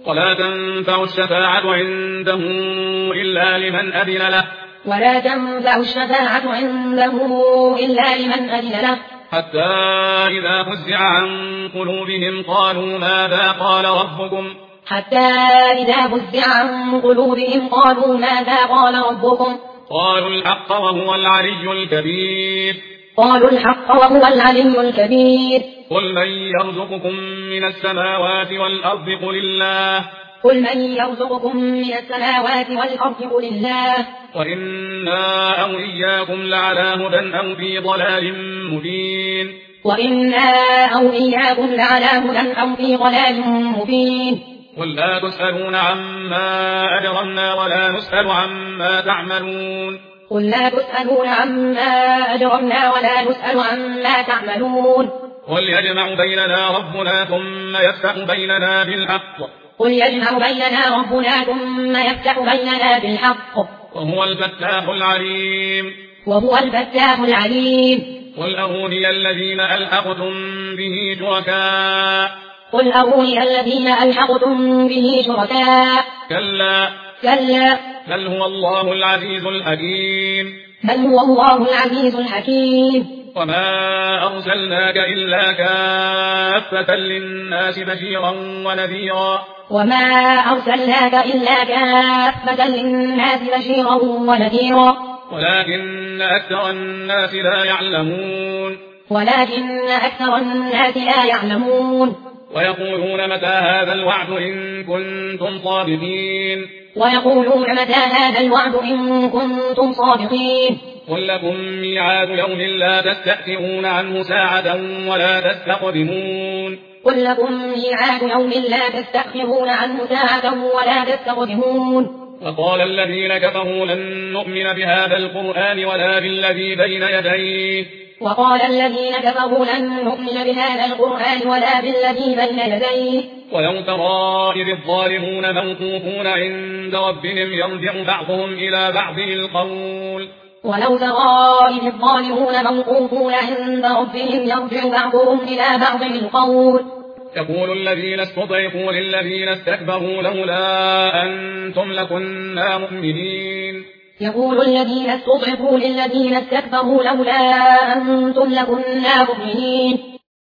ولا تنفع الشفاعة عنده إلا لمن أذن له ولا تنفع الشفاعة عنده إلا لمن أذن له حتى إذا فزع عن قلوبهم قالوا ماذا قال ربكم حتى إذا فزع عن قلوبهم قالوا ماذا قال ربكم قالوا الحق وهو العلي الكبير قالوا الحق وهو العلي الكبير قل من يرزقكم من السماوات والأرض قل الله قل من يرزقكم من السماوات والأرض قل الله وإنا أو إياكم لعلى هدى أو في ضلال مبين وإنا أو إياكم لعلى هدى أو في ضلال مبين قل لا تسألون عما أجرمنا ولا نسأل عما تعملون قل لا تسألون عما أجرمنا ولا نسأل عما تعملون قل يجمع بيننا ربنا ثم يفتح بيننا بالحق قل يجمع بيننا ربنا ثم يفتح بيننا بالحق وهو الفتاح العليم وهو الفتاح العليم قل أروني الذين ألحقتم به شركاء قل أروني الذين ألحقتم به شركاء كلا بل هو الله العزيز الحكيم بل هو الله العزيز الحكيم وما أرسلناك إلا كافة للناس بشيرا ونذيرا وما أرسلناك إلا كافة للناس بشيرا ونذيرا ولكن أكثر الناس لا يعلمون ويقولون متى هذا الوعد إن كنتم صادقين قل لكم ميعاد يوم لا تستأخرون عنه ساعة ولا تستقدمون وقال الذين كفروا لن نؤمن بهذا القرآن ولا بالذي بين يديه ويوم ترى إذ الظالمون موقوفون عند ربهم يرجع بعضهم إلى بعض القول يقول الذين استضعفوا للذين استكبروا لولا أنتم لكنا مؤمنين